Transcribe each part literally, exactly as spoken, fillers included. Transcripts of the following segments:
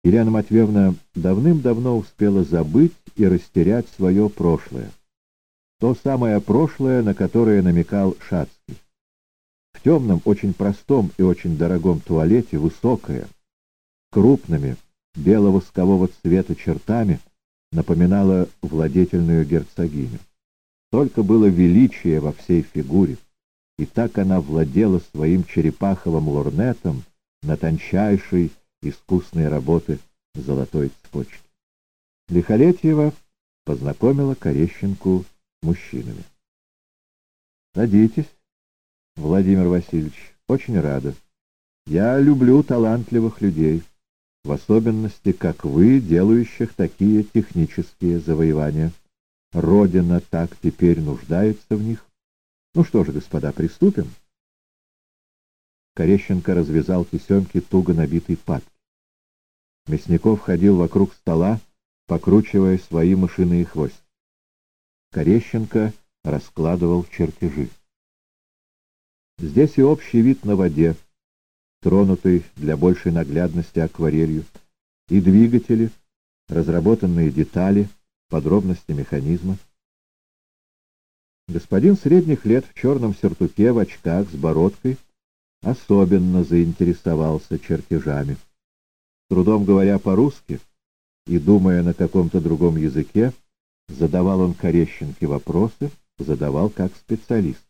Елена Матвеевна давным-давно успела забыть и растерять свое прошлое. То самое прошлое, на которое намекал Шацкий. В темном, очень простом и очень дорогом туалете высокая, крупными, бело-воскового цвета чертами напоминала владетельную герцогиню. Только было величие во всей фигуре, и так она владела своим черепаховым лорнетом на тончайшей, искусной работы золотой цепочки. Лихолетьева познакомила Корещенку с мужчинами. «Садитесь, Владимир Васильевич, очень рада. Я люблю талантливых людей, в особенности, как вы, делающих такие технические завоевания. Родина так теперь нуждается в них. Ну что же, господа, приступим?» Корещенко развязал тесемки туго набитой папки. Мясников ходил вокруг стола, покручивая свои мышиные хвости. Корещенко раскладывал чертежи. Здесь и общий вид на воде, тронутый для большей наглядности акварелью, и двигатели, разработанные детали, подробности механизма. Господин средних лет в черном сюртуке, в очках, с бородкой, особенно заинтересовался чертежами. С трудом говоря по-русски и думая на каком-то другом языке, задавал он Корещенке вопросы, задавал как специалист.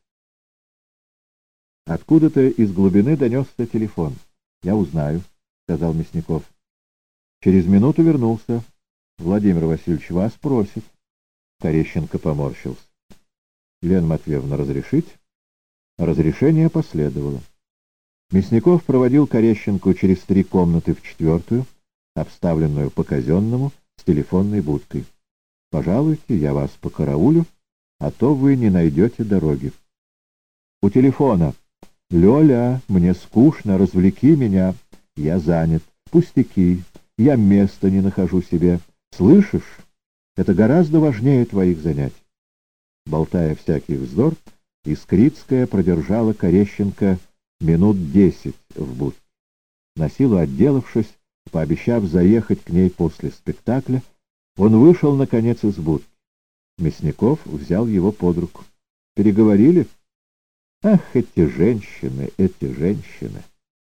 Откуда-то из глубины донесся телефон. «Я узнаю», — сказал Мясников. Через минуту вернулся. «Владимир Васильевич, вас просит». Корещенко поморщился. «Елена Матвеевна, разрешить?» Разрешение последовало. Мясников проводил Корещенку через три комнаты в четвертую, обставленную по-казенному, с телефонной будкой. «Пожалуйте, я вас покараулю, а то вы не найдете дороги». «У телефона. Лёля, мне скучно, развлеки меня. Я занят. Пустяки. Я места не нахожу себе. Слышишь? Это гораздо важнее твоих занятий». Болтая всякий вздор, Искрицкая продержала Корещенко минут десять в будке. Насилу отделавшись, пообещав заехать к ней после спектакля, он вышел, наконец, из будки. Мясников взял его под руку. «Переговорили? Ах, эти женщины, эти женщины!»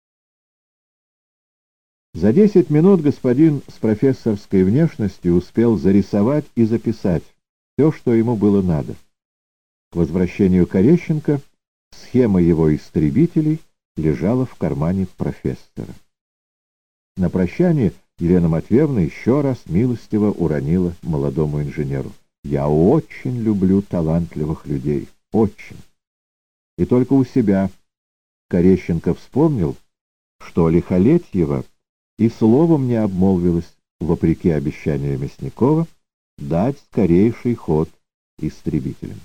За десять минут господин с профессорской внешностью успел зарисовать и записать все, что ему было надо. К возвращению Корещенко схема его истребителей лежала в кармане профессора. На прощание Елена Матвеевна еще раз милостиво уронила молодому инженеру: «Я очень люблю талантливых людей, очень». И только у себя Корещенко вспомнил, что Лихолетьева и словом не обмолвилась, вопреки обещанию Мясникова, дать скорейший ход истребителям.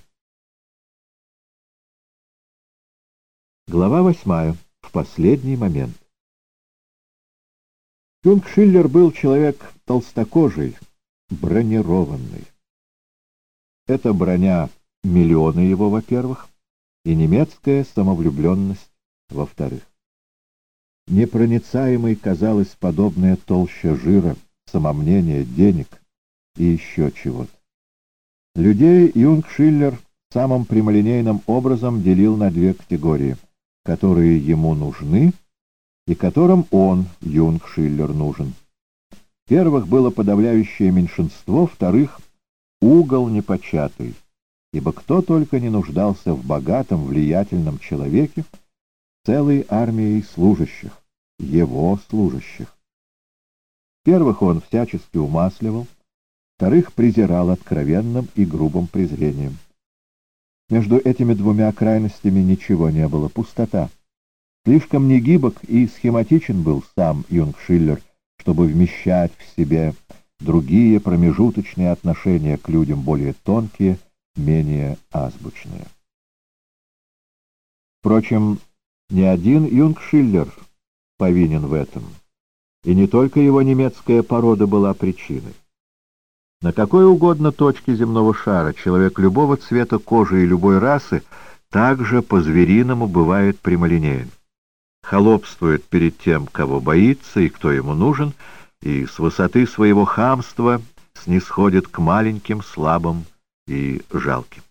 Глава восьмая. В последний момент. Юнгшиллер был человек толстокожий, бронированный. Эта броня — миллионы его, во-первых, и немецкая самовлюбленность, во-вторых. Непроницаемой казалась подобная толща жира, самомнения, денег и еще чего-то. Людей Юнгшиллер самым прямолинейным образом делил на две категории, которые ему нужны и которым он, Юнгшиллер, нужен. Первых было подавляющее меньшинство, вторых — угол непочатый, ибо кто только не нуждался в богатом, влиятельном человеке, целой армией служащих, его служащих. Первых он всячески умасливал, вторых презирал откровенным и грубым презрением. Между этими двумя крайностями ничего не было, пустота. Слишком негибок и схематичен был сам Юнгшиллер, чтобы вмещать в себе другие промежуточные отношения к людям более тонкие, менее азбучные. Впрочем, не один Юнгшиллер повинен в этом, и не только его немецкая порода была причиной. На какой угодно точке земного шара человек любого цвета кожи и любой расы также по-звериному бывает прямолинеен. Холопствует перед тем, кого боится и кто ему нужен, и с высоты своего хамства снисходит к маленьким, слабым и жалким.